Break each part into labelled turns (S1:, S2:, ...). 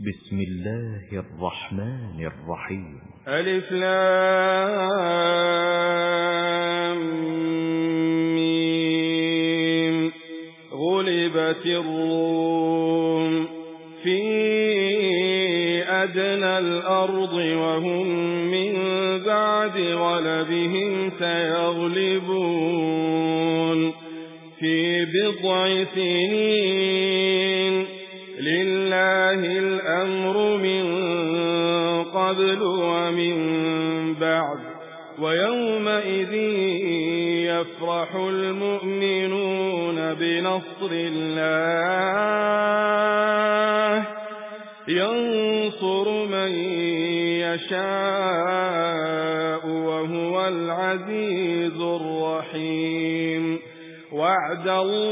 S1: بسم الله الرحمن الرحيم.
S2: ألف لام ميم. غلبت الروم في أدنى الأرض وهم من بعد غلبهم سيغلبون في بضع سنين. لله الأمر من قبل ومن بعد ويومئذ يفرح المؤمنون بنصر الله ينصر من يشاء وهو العزيز الرحيم. وعد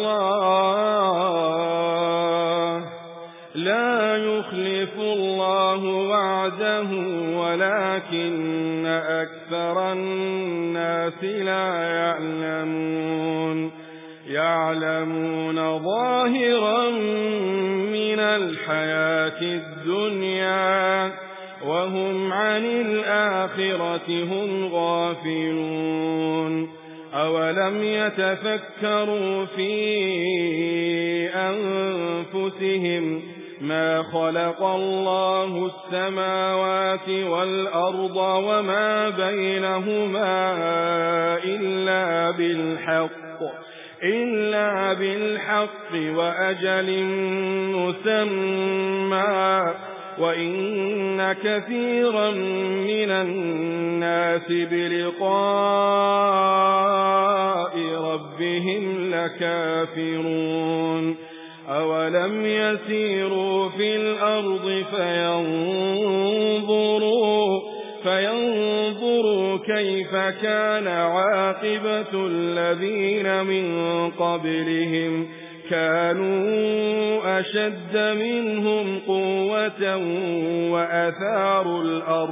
S2: الله لا يخلف الله وعده ولكن أكثر الناس لا يعلمون. يعلمون ظاهرا من الحياة الدنيا وهم عن الآخرة هم غافلون. أولم يتفكروا في أنفسهم ما خلق الله السماوات والأرض وما بينهما إلا بالحق وأجل مسمى وإن كثيرا من الناس بلقاء ربهم لكافرون. أولم يسيروا في الأرض فينظروا كيف كان عاقبة الذين من قبلهم كانوا أشد منهم قوة وأثاروا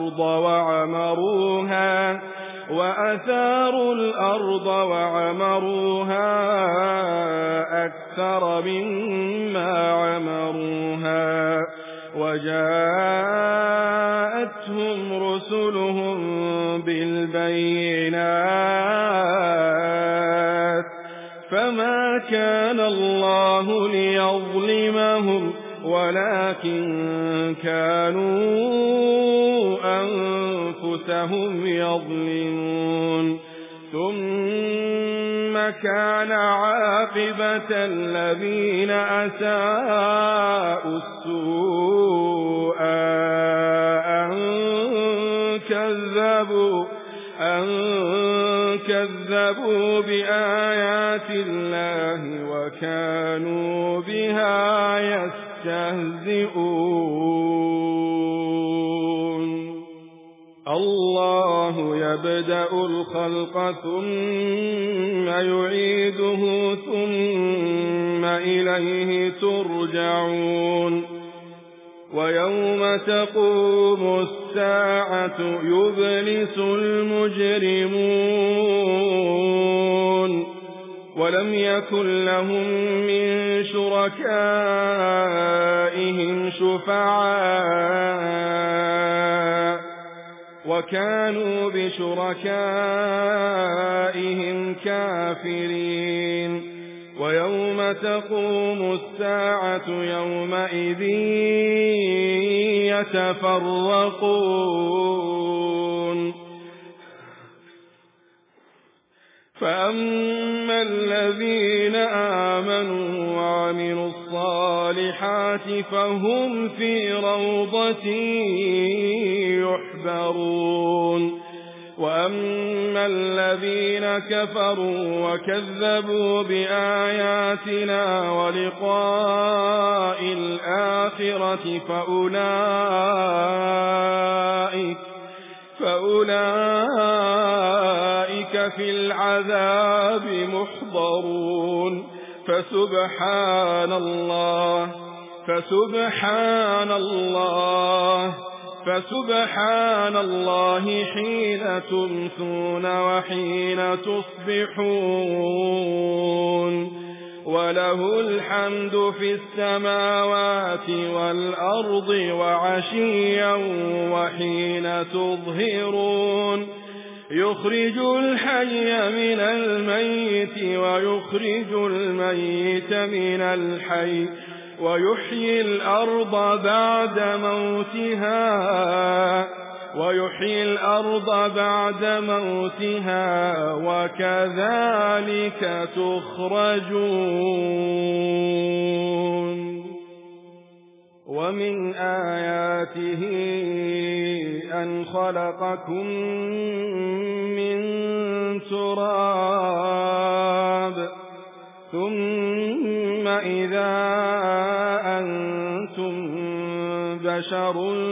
S2: الأرض وعمروها أكثر مما عمروها وجاءتهم رسلهم بالبينات فما كان الله ليظلمهم ولكن كانوا أنفسهم يظلمون. ثم كان عاقبة الذين أساءوا السوء أن كذبوا بآيات الله وكانوا بها يستهزئون. الله يبدأ الخلق ثم يعيده ثم إليه ترجعون. ويوم تقوم الساعة يبلس المجرمون ولم يكن لهم من شركائهم شفعاء وكانوا بشركائهم كافرين. ويوم تقوم الساعة يومئذ يتفرقون. فأما الذين آمنوا وعملوا الصالحات فهم في روضة يحبرون. وأما الذين كفروا وكذبوا بآياتنا ولقاء الآخرة فأولئك في العذاب محضرون. فسبحان الله حين تمسون وحين تصبحون وله الحمد في السماوات والأرض وعشيا وحين تظهرون يخرج الحي من الميت ويخرج الميت من الحي ويحيي الأرض بعد موتها وكذلك تخرجون ومن آياته أن خلقكم من تراب ثم إذا أنتم بشر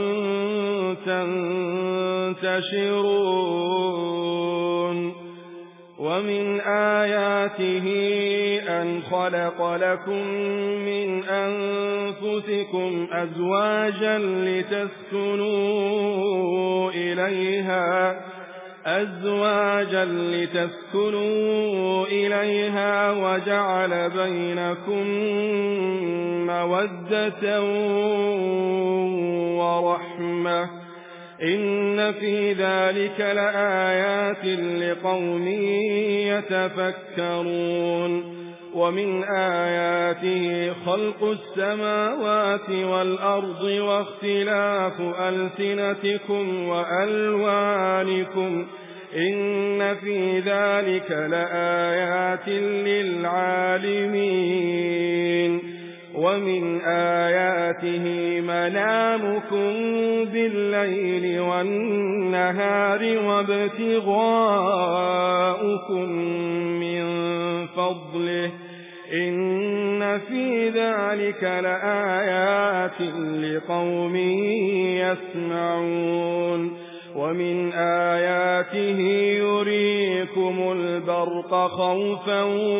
S2: تنتشرون ومن آياته أن خلق لكم من أنفسكم أزواجا لتسكنوا إليها وجعل بينكم مودة ورحمة إن في ذلك لآيات لقوم يتفكرون ومن آياته خلق السماوات والأرض واختلاف ألسنتكم وألوانكم إن في ذلك لآيات للعالمين ومن آياته منامكم بالليل والنهار وابتغاؤكم من فضله إن في ذلك لآيات لقوم يسمعون ومن آياته يريكم البرق خوفا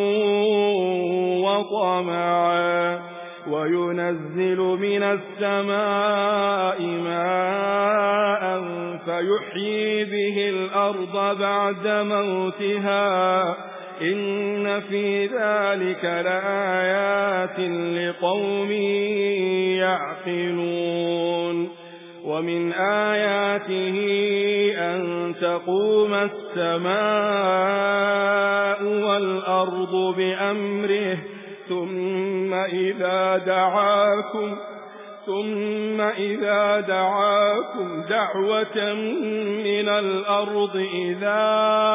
S2: وطمعا وينزل من السماء ماء فيحيي به الأرض بعد موتها إن في ذلك لآيات لقوم يعقلون ومن آياته أن تقوم السماء والأرض بأمره ثم إذا دعاكم دعوة من الأرض إذا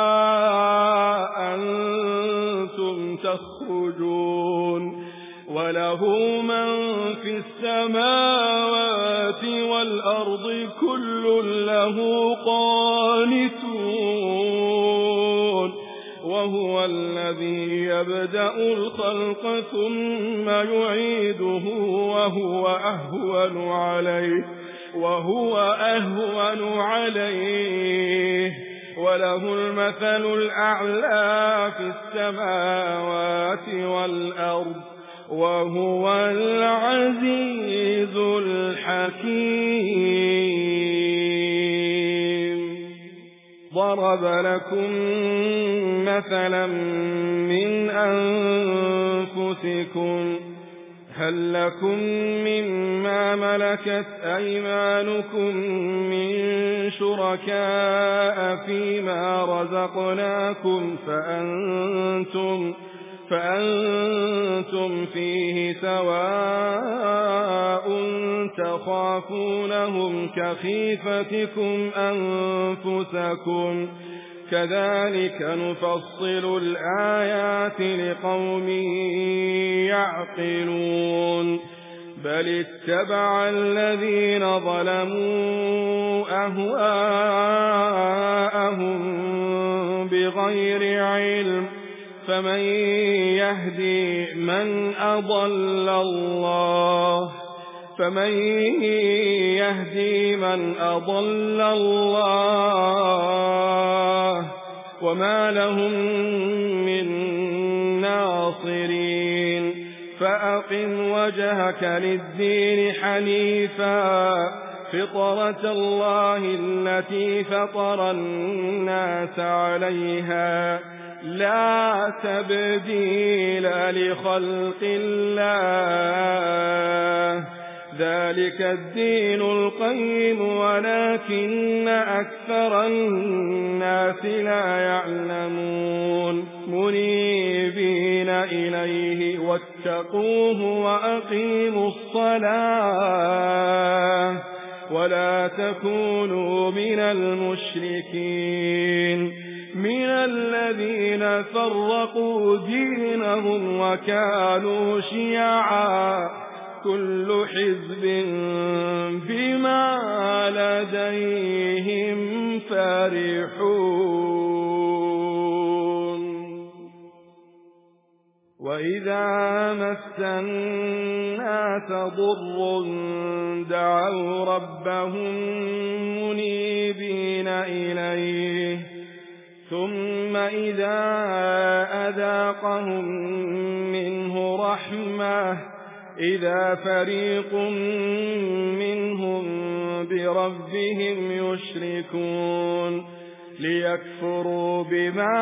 S2: أنتم تخرجون وله من في السماوات والأرض كل له قانتون وهو الذي يبدأ الخلق ثم يعيده وهو أهون عليه وله المثل الأعلى في السماوات والأرض وهو العزيز الحكيم ضرب لكم مثلا من أنفسكم هل لكم مما ملكت أيمانكم من شركاء فيما رزقناكم فأنتم فيه سواء تخافونهم كخيفتكم أنفسكم كذلك نفصل الآيات لقوم يعقلون بل اتبع الذين ظلموا أهواءهم بغير علم فمن يهدي من أضل الله وما لهم من ناصرين فأقم وجهك للدين حنيفا فطرة الله التي فطر الناس عليها لا تبديل لخلق الله، ذلك الدين القيم ولكن أكثر الناس لا يعلمون. منيبين إليه واتقوه وأقيموا الصلاة ولا تكونوا من المشركين من الذين فرقوا دينهم وكانوا شيعا كل حزب بما لديهم فرحون. وإذا مس الناس ضر دعوا ربهم منيبين إليه ثم إذا أذاقهم منه رحمة إذا فريق منهم بربهم يشركون ليكفروا بما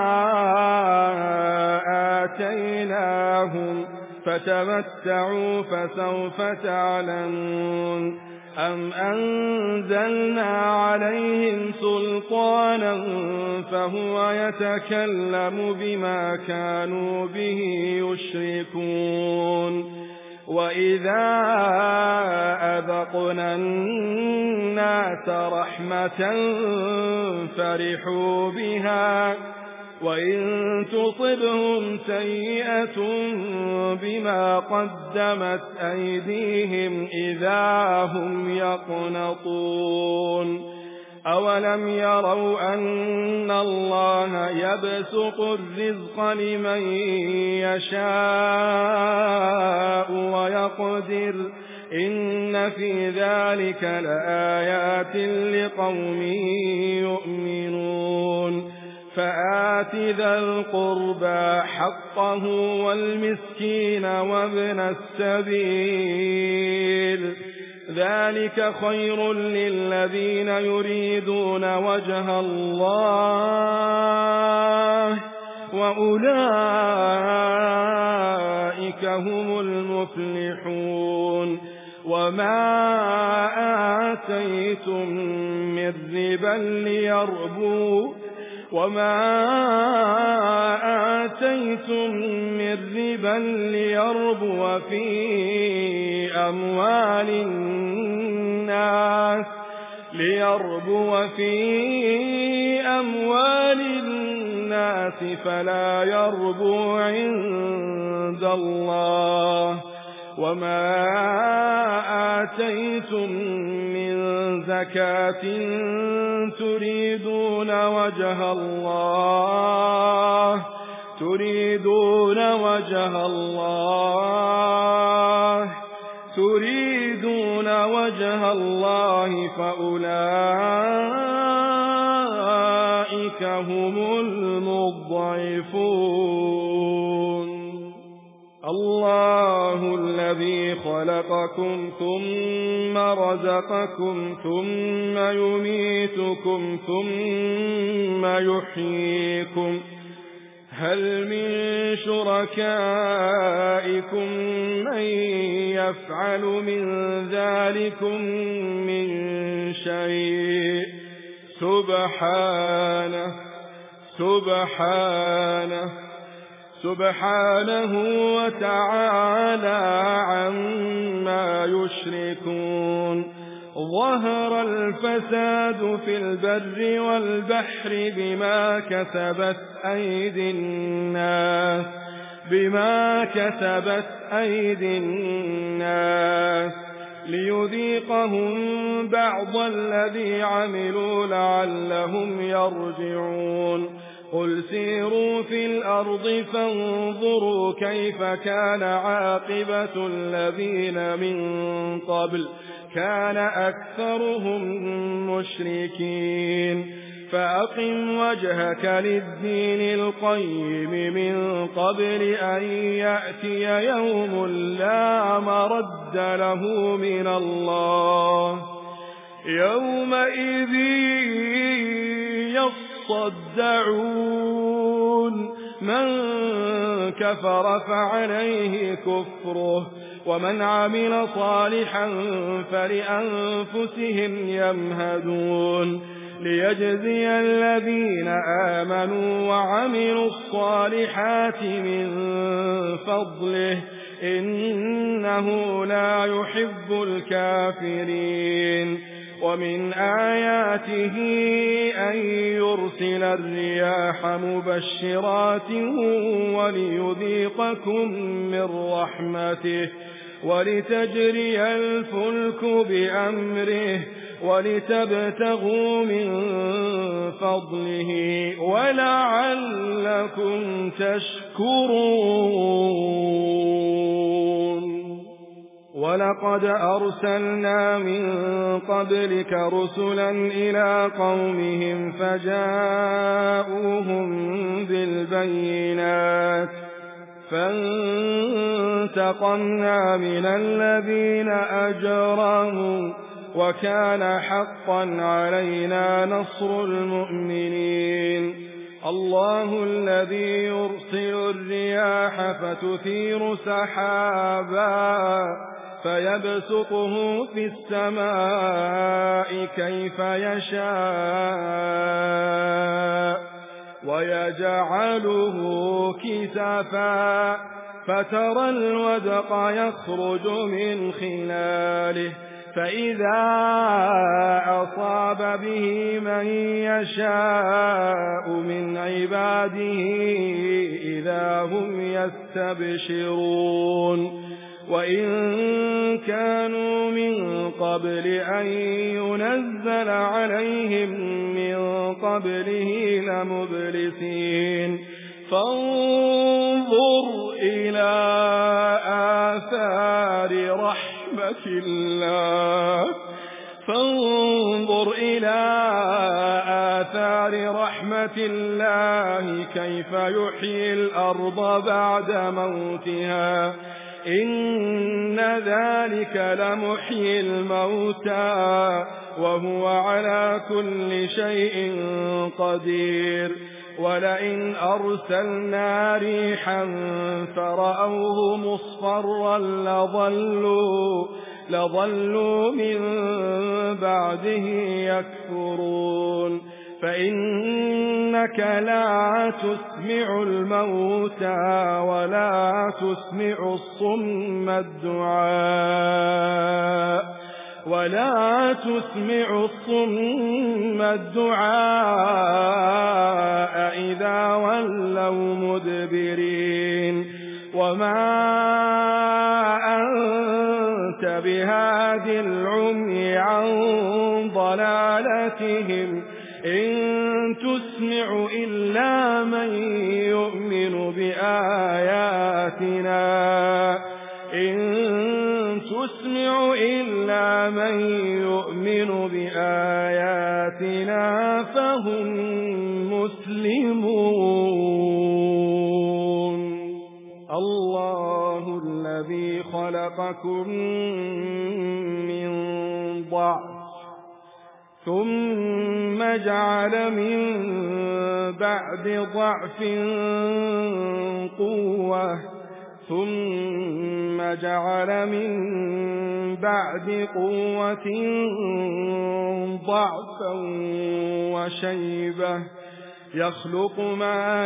S2: آتيناهم فتمتعوا فسوف تعلمون. أم أنزلنا عليهم سلطانا فهو يتكلم بما كانوا به يشركون. وإذا أذقنا الناس رحمة فرحوا بها وإن تصبهم سيئة بما قدمت أيديهم إذا هم يقنطون. أولم يروا أن الله يبسط الرزق لمن يشاء ويقدر إن في ذلك لآيات لقوم يؤمنون. فآت ذا القربى حقه والمسكين وابن السبيل ذلك خير للذين يريدون وجه الله وأولئك هم المفلحون. وما آتيتم من ربا ليربو في أموال الناس فلا يربو عند الله. وما آتيتم من زكاة تريدون وجه الله فأولئك هم المضعفون. الله الذي خلقكم ثم رزقكم ثم يميتكم ثم يحييكم هل من شركائكم من يفعل من ذلكم من شيء؟ سبحانه وتعالى عما يشركون. ظهر الفساد في البر والبحر بما كسبت أيدي الناس ليذيقهم بعض الذي عملوا لعلهم يرجعون. قل سيروا في الأرض فانظروا كيف كان عاقبة الذين من قبل كان أكثرهم مشركين. فأقم وجهك للدين القيم من قبل أن يأتي يوم لا مرد له من الله يومئذ يصدعون من كفر فعليه كفره ومن عمل صالحا فلأنفسهم يمهدون ليجزي الذين آمنوا وعملوا الصالحات من فضله إنه لا يحب الكافرين ومن آياته أن يرسل الرياح مبشرات وليذيقكم من رحمته ولتجري الفلك بأمره ولتبتغوا من فضله ولعلكم تشكرون ولقد أرسلنا من قبلك رسلا إلى قومهم فجاءوهم بالبينات فانتقمنا من الذين أجرموا وكان حقا علينا نصر المؤمنين الله الذي يرسل الرياح فتثير سحابا فيبسطه في السماء كيف يشاء ويجعله كسفا فترى الودق يخرج من خلاله فإذا أصاب به من يشاء من عباده إذا هم يستبشرون وإن كانوا من قبل أن ينزل عليهم من قبله لمبلسين فانظر إلى آثار رحمة الله فانظر إلى آثار رحمة الله كيف يحيي الأرض بعد موتها إن ذلك لمحيي الموتى وهو على كل شيء قدير ولئن أرسلنا ريحا فرأوه مصفرا لظلوا من بعده يكفرون فإنك لا تسمع الموتى ولا تسمع الصم الدعاء إذا ولوا مدبرين وما أنت بهاد العمي عن ضلالتهم إن تسمع إلا من يؤمن بآياتنا فهم مسلمون الله الذي خلقكم من ضعف ثم جعل من بعد ضعف قوة ثم جعل من بعد قوة ضعفا وشيبة يخلق ما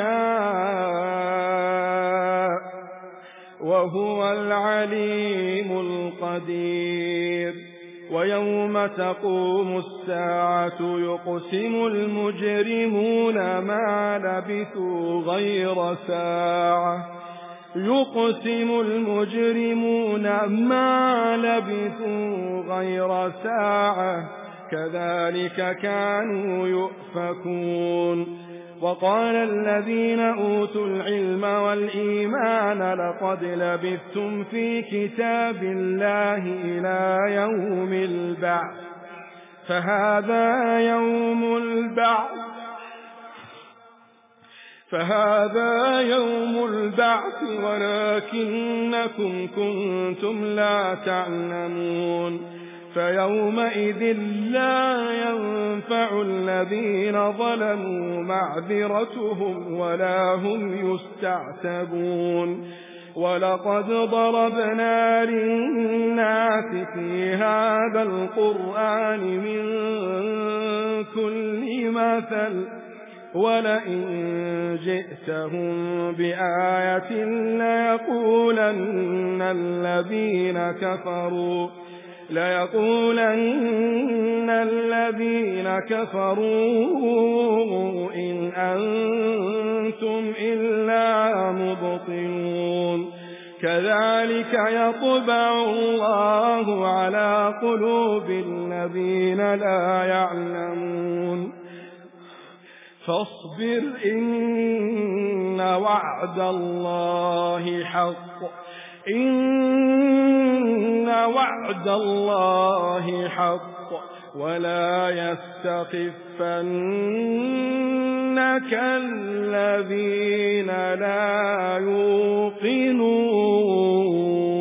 S2: يشاء وهو العليم القدير ويوم تقوم الساعة يقسم المجرمون ما لبثوا غير ساعة كذلك كانوا يؤفكون وقال الذين أوتوا العلم والإيمان لقد لبثتم في كتاب الله إلى يوم البعث فهذا يوم البعث ولكنكم كنتم لا تعلمون فيومئذ لا ينفع الذين ظلموا معذرتهم ولا هم يستعتبون ولقد ضربنا للناس في هذا القرآن من كل مثل ولئن جئتهم بآية ليقولن الذين كفروا إن أنتم إلا مبطلون كذلك يطبع الله على قلوب الذين لا يعلمون فاصبر إن وعد الله حق ولا يستخفنك الذين لا يوقنون